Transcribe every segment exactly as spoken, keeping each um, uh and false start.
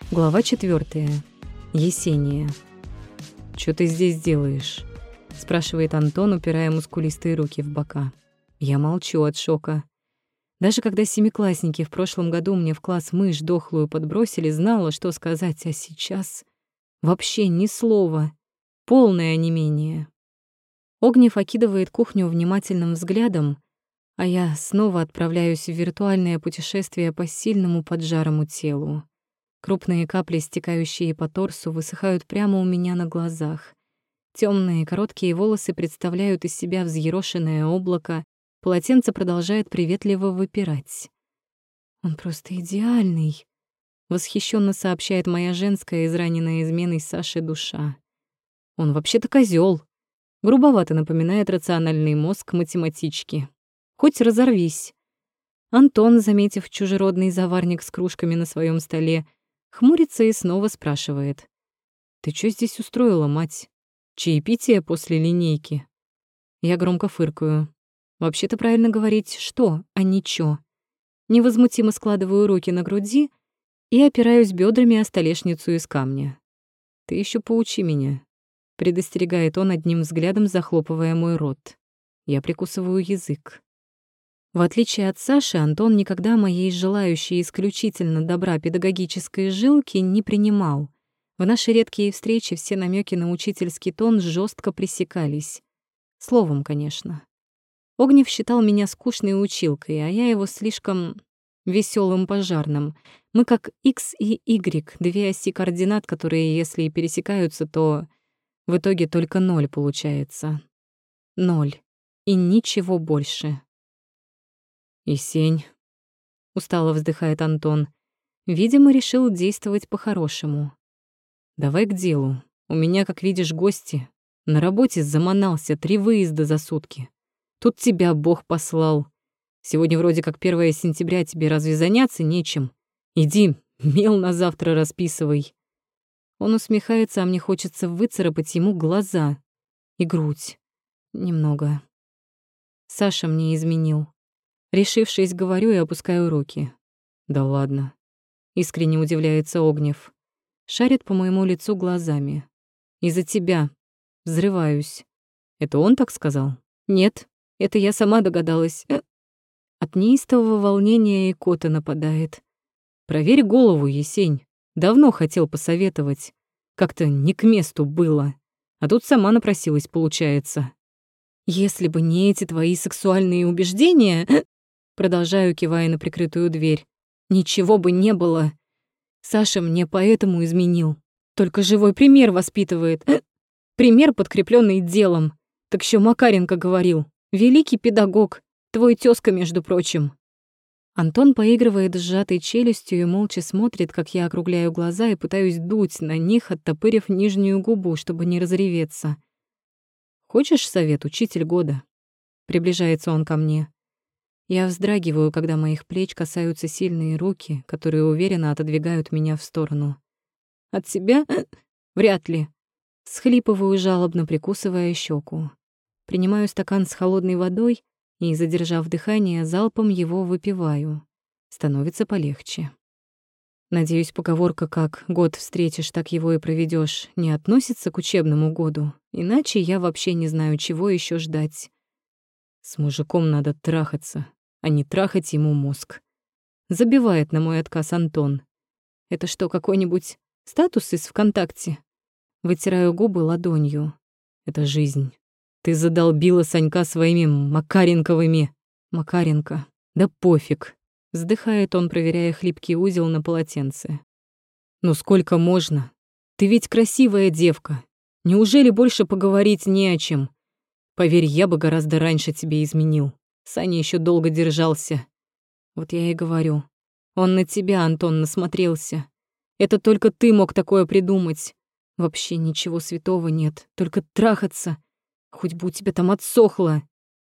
Глава четвёртая. Есения. «Чё ты здесь делаешь?» — спрашивает Антон, упирая мускулистые руки в бока. Я молчу от шока. Даже когда семиклассники в прошлом году мне в класс мышь дохлую подбросили, знала, что сказать, а сейчас вообще ни слова. Полное онемение. Огнев окидывает кухню внимательным взглядом, а я снова отправляюсь в виртуальное путешествие по сильному поджарому телу. Крупные капли, стекающие по торсу, высыхают прямо у меня на глазах. Темные короткие волосы представляют из себя взъерошенное облако, полотенце продолжает приветливо выпирать. «Он просто идеальный», — восхищенно сообщает моя женская, израненная изменой Саши душа. «Он вообще-то козел. Грубовато напоминает рациональный мозг математички. Хоть разорвись». Антон, заметив чужеродный заварник с кружками на своем столе, хмурится и снова спрашивает. «Ты чё здесь устроила, мать? Чаепитие после линейки?» Я громко фыркаю. Вообще-то правильно говорить «что», а не «чё». Невозмутимо складываю руки на груди и опираюсь бёдрами о столешницу из камня. «Ты ещё поучи меня», — предостерегает он одним взглядом, захлопывая мой рот. Я прикусываю язык. В отличие от Саши, Антон никогда моей желающей исключительно добра педагогической жилки не принимал. В наши редкие встречи все намеки на учительский тон жестко пресекались. Словом, конечно. Огнев считал меня скучной училкой, а я его слишком веселым пожарным. Мы как X и Y, две оси координат, которые, если и пересекаются, то в итоге только ноль получается. Ноль. И ничего больше. «Есень», — устало вздыхает Антон, видимо, решил действовать по-хорошему. «Давай к делу. У меня, как видишь, гости. На работе заманался, три выезда за сутки. Тут тебя Бог послал. Сегодня вроде как первое сентября, тебе разве заняться нечем? Иди, мел на завтра расписывай». Он усмехается, а мне хочется выцарапать ему глаза и грудь. Немного. Саша мне изменил. Решившись, говорю и опускаю руки. «Да ладно», — искренне удивляется Огнев. Шарит по моему лицу глазами. «Из-за тебя. Взрываюсь». «Это он так сказал?» «Нет, это я сама догадалась». От неистового волнения икота нападает. «Проверь голову, Есень. Давно хотел посоветовать. Как-то не к месту было. А тут сама напросилась, получается». «Если бы не эти твои сексуальные убеждения...» Продолжаю, кивая на прикрытую дверь. «Ничего бы не было. Саша мне поэтому изменил. Только живой пример воспитывает. Пример, подкреплённый делом. Так ещё Макаренко говорил. Великий педагог. Твой тёзка, между прочим». Антон поигрывает сжатой челюстью и молча смотрит, как я округляю глаза и пытаюсь дуть на них, оттопырив нижнюю губу, чтобы не разреветься. «Хочешь совет, учитель года?» Приближается он ко мне. Я вздрагиваю, когда моих плеч касаются сильные руки, которые уверенно отодвигают меня в сторону. «От тебя? Вряд ли». Схлипываю, жалобно прикусывая щеку. Принимаю стакан с холодной водой и, задержав дыхание, залпом его выпиваю. Становится полегче. Надеюсь, поговорка «как год встретишь, так его и проведешь» не относится к учебному году, иначе я вообще не знаю, чего еще ждать. С мужиком надо трахаться, а не трахать ему мозг. Забивает на мой отказ Антон. Это что, какой-нибудь статус из ВКонтакте? Вытираю губы ладонью. Это жизнь. Ты задолбила Санька своими Макаренковыми. Макаренко. Да пофиг. Вздыхает он, проверяя хлипкий узел на полотенце. Ну сколько можно? Ты ведь красивая девка. Неужели больше поговорить не о чем? Поверь, я бы гораздо раньше тебе изменил. Саня еще долго держался. Вот я и говорю. Он на тебя, Антон, насмотрелся. Это только ты мог такое придумать. Вообще ничего святого нет, только трахаться. Хоть бы у тебя там отсохло.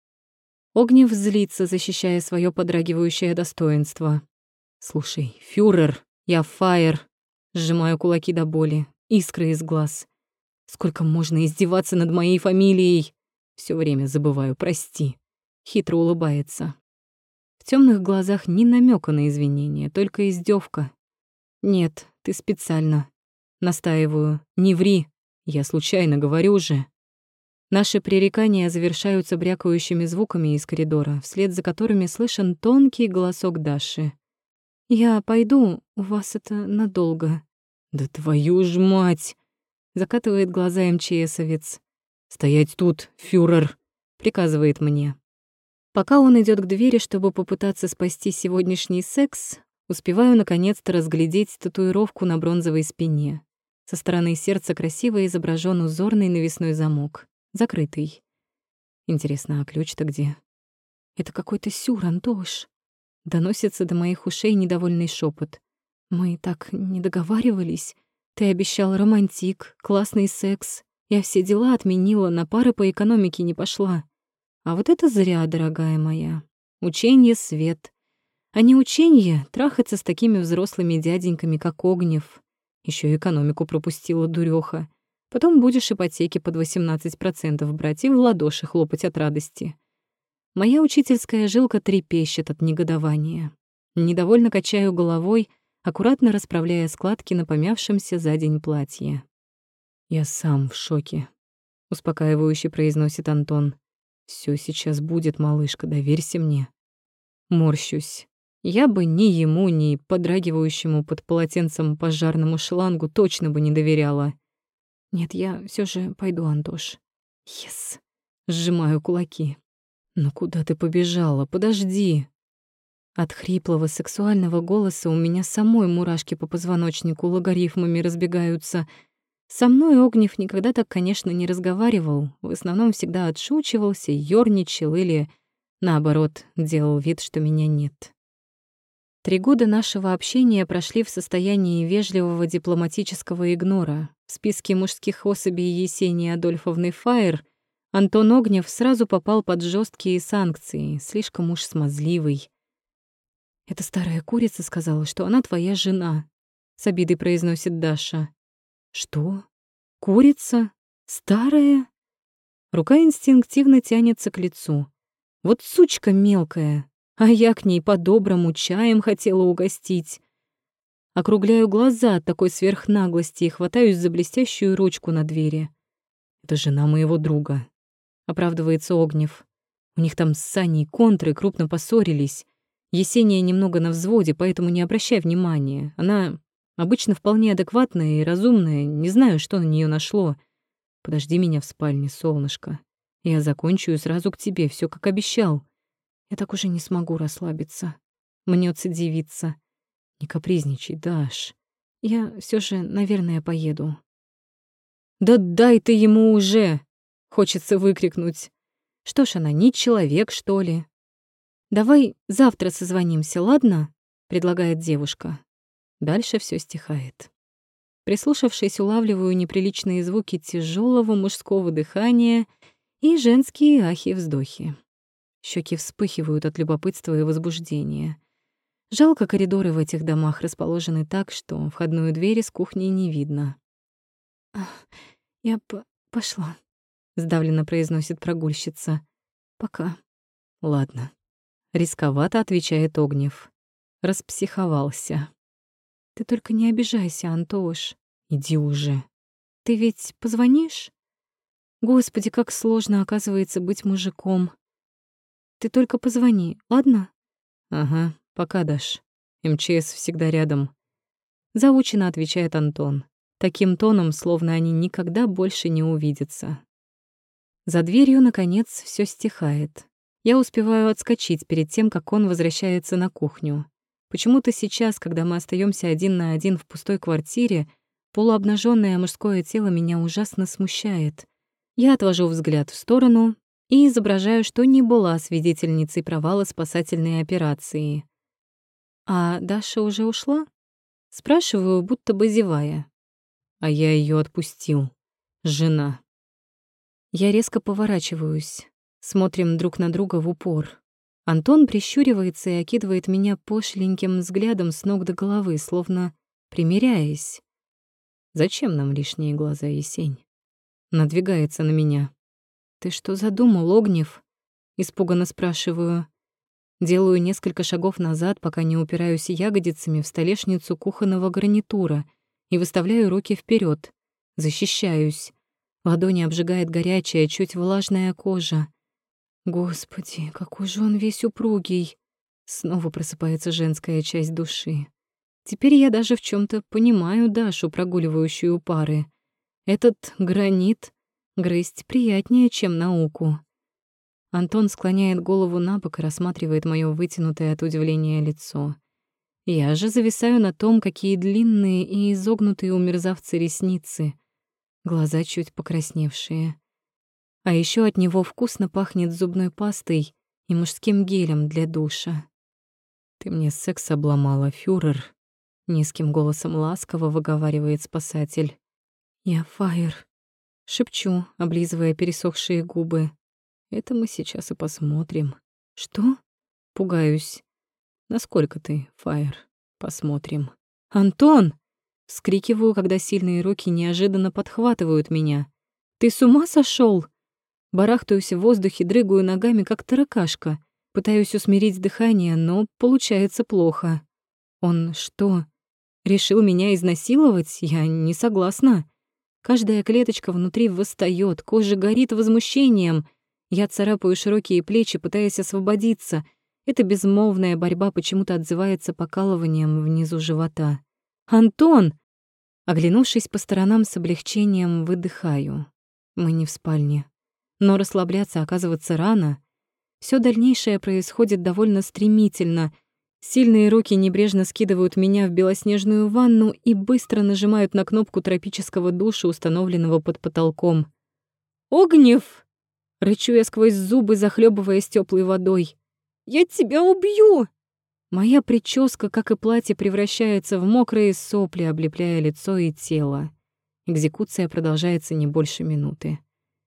Огнев злится, защищая свое подрагивающее достоинство. Слушай, фюрер, я фаер. Сжимаю кулаки до боли, искры из глаз. Сколько можно издеваться над моей фамилией? Все время забываю, прости. Хитро улыбается. В темных глазах ни намека на извинения, только издевка. Нет, Ты специально. Настаиваю. Не ври. Я случайно говорю же. Наши пререкания завершаются брякающими звуками из коридора, вслед за которыми слышен тонкий голосок Даши. «Я пойду, у вас это надолго». «Да твою ж мать!» — закатывает глаза МЧСовец. «Стоять тут, фюрер!» — приказывает мне. Пока он идет к двери, чтобы попытаться спасти сегодняшний секс, успеваю наконец-то разглядеть татуировку на бронзовой спине. Со стороны сердца красиво изображен узорный навесной замок. Закрытый. Интересно, а ключ-то где? Это какой-то сюр, Антош. Доносится до моих ушей недовольный шепот. Мы так не договаривались. Ты обещал романтик, классный секс. Я все дела отменила, на пары по экономике не пошла. А вот это зря, дорогая моя. Ученье — свет. А не ученье — трахаться с такими взрослыми дяденьками, как Огнев. Еще экономику пропустила дурёха. Потом будешь ипотеки под восемнадцать процентов брать и в ладоши хлопать от радости. Моя учительская жилка трепещет от негодования. Недовольно качаю головой, аккуратно расправляя складки на помявшемся за день платье. «Я сам в шоке», — успокаивающе произносит Антон. «Всё сейчас будет, малышка, доверься мне». Морщусь. Я бы ни ему, ни подрагивающему под полотенцем пожарному шлангу точно бы не доверяла. Нет, я всё же пойду, Антош. Yes. Сжимаю кулаки. Ну куда ты побежала? Подожди. От хриплого сексуального голоса у меня самой мурашки по позвоночнику логарифмами разбегаются. Со мной Огнев никогда так, конечно, не разговаривал. В основном всегда отшучивался, ёрничал или, наоборот, делал вид, что меня нет. Три года нашего общения прошли в состоянии вежливого дипломатического игнора. В списке мужских особей Есении Адольфовны Фаер Антон Огнев сразу попал под жесткие санкции, слишком уж смазливый. «Эта старая курица сказала, что она твоя жена», — с обидой произносит Даша. «Что? Курица? Старая?» Рука инстинктивно тянется к лицу. «Вот сучка мелкая, а я к ней по-доброму чаем хотела угостить». Округляю глаза от такой сверхнаглости и хватаюсь за блестящую ручку на двери. «Это жена моего друга», — оправдывается Огнев. «У них там с Саней контры крупно поссорились. Есения немного на взводе, поэтому не обращай внимания. Она обычно вполне адекватная и разумная, не знаю, что на нее нашло. Подожди меня в спальне, солнышко. Я закончу и сразу к тебе, все как обещал. Я так уже не смогу расслабиться. Мнется девица. Не капризничай, Даш. Я все же, наверное, поеду». «Да дай ты ему уже!» — хочется выкрикнуть. Что ж она, не человек, что ли? «Давай завтра созвонимся, ладно?» — предлагает девушка. Дальше все стихает. Прислушавшись, улавливаю неприличные звуки тяжелого мужского дыхания и женские ахи-вздохи. Щеки вспыхивают от любопытства и возбуждения. Жалко, коридоры в этих домах расположены так, что входную дверь из кухни не видно. «Я п пошла», — сдавленно произносит прогульщица. «Пока». «Ладно». Рисковато, отвечает Огнев. Распсиховался. «Ты только не обижайся, Антош. Иди уже. Ты ведь позвонишь? Господи, как сложно, оказывается, быть мужиком. Ты только позвони, ладно?» «Ага, пока, Даш. МЧС всегда рядом». Заучено отвечает Антон. Таким тоном, словно они никогда больше не увидятся. За дверью, наконец, все стихает. Я успеваю отскочить перед тем, как он возвращается на кухню. Почему-то сейчас, когда мы остаемся один на один в пустой квартире, полуобнажённое мужское тело меня ужасно смущает. Я отвожу взгляд в сторону и изображаю, что не была свидетельницей провала спасательной операции. «А Даша уже ушла?» Спрашиваю, будто бы зевая. А я ее отпустил. Жена. Я резко поворачиваюсь. Смотрим друг на друга в упор. Антон прищуривается и окидывает меня пошленьким взглядом с ног до головы, словно примиряясь. «Зачем нам лишние глаза, Есень?» Надвигается на меня. «Ты что задумал, Огнев?» Испуганно спрашиваю. Делаю несколько шагов назад, пока не упираюсь ягодицами в столешницу кухонного гарнитура и выставляю руки вперед, защищаюсь. Ладони обжигает горячая, чуть влажная кожа. Господи, какой же он весь упругий. Снова просыпается женская часть души. Теперь я даже в чем то понимаю Дашу, прогуливающую у пары. Этот гранит грызть приятнее, чем науку. Антон склоняет голову набок и рассматривает моё вытянутое от удивления лицо. Я же зависаю на том, какие длинные и изогнутые у мерзавца ресницы, глаза чуть покрасневшие. А ещё от него вкусно пахнет зубной пастой и мужским гелем для душа. «Ты мне секс обломала, фюрер», — низким голосом ласково выговаривает спасатель. «Я фаер», — шепчу, облизывая пересохшие губы. «Это мы сейчас и посмотрим». «Что?» — пугаюсь. «Насколько ты, фаер? Посмотрим». «Антон!» — вскрикиваю, когда сильные руки неожиданно подхватывают меня. «Ты с ума сошёл?» Барахтаюсь в воздухе, дрыгаю ногами, как таракашка. Пытаюсь усмирить дыхание, но получается плохо. Он что, решил меня изнасиловать? Я не согласна. Каждая клеточка внутри восстаёт, кожа горит возмущением. Я царапаю широкие плечи, пытаясь освободиться. Эта безмолвная борьба почему-то отзывается покалыванием внизу живота. «Антон!» Оглянувшись по сторонам с облегчением, выдыхаю. Мы не в спальне. Но расслабляться, оказывается, рано. Всё дальнейшее происходит довольно стремительно. Сильные руки небрежно скидывают меня в белоснежную ванну и быстро нажимают на кнопку тропического душа, установленного под потолком. «Огнев!» — рычу я сквозь зубы, захлёбываясь тёплой водой. «Я тебя убью!» Моя прическа, как и платье, превращается в мокрые сопли, облепляя лицо и тело. Экзекуция продолжается не больше минуты.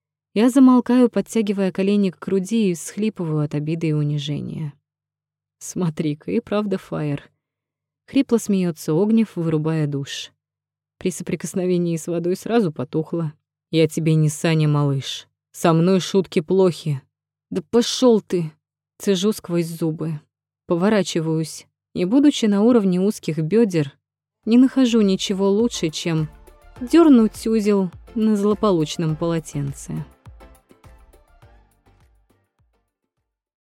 Я замолкаю, подтягивая колени к груди, и всхлипываю от обиды и унижения. «Смотри-ка, и правда фаер». Хрипло смеется Огнев, вырубая душ. При соприкосновении с водой сразу потухло. «Я тебе не Саня, малыш. Со мной шутки плохи». «Да пошёл ты!» Цежу сквозь зубы. Поворачиваюсь, и, будучи на уровне узких бедер, не нахожу ничего лучше, чем дёрнуть узел на злополучном полотенце.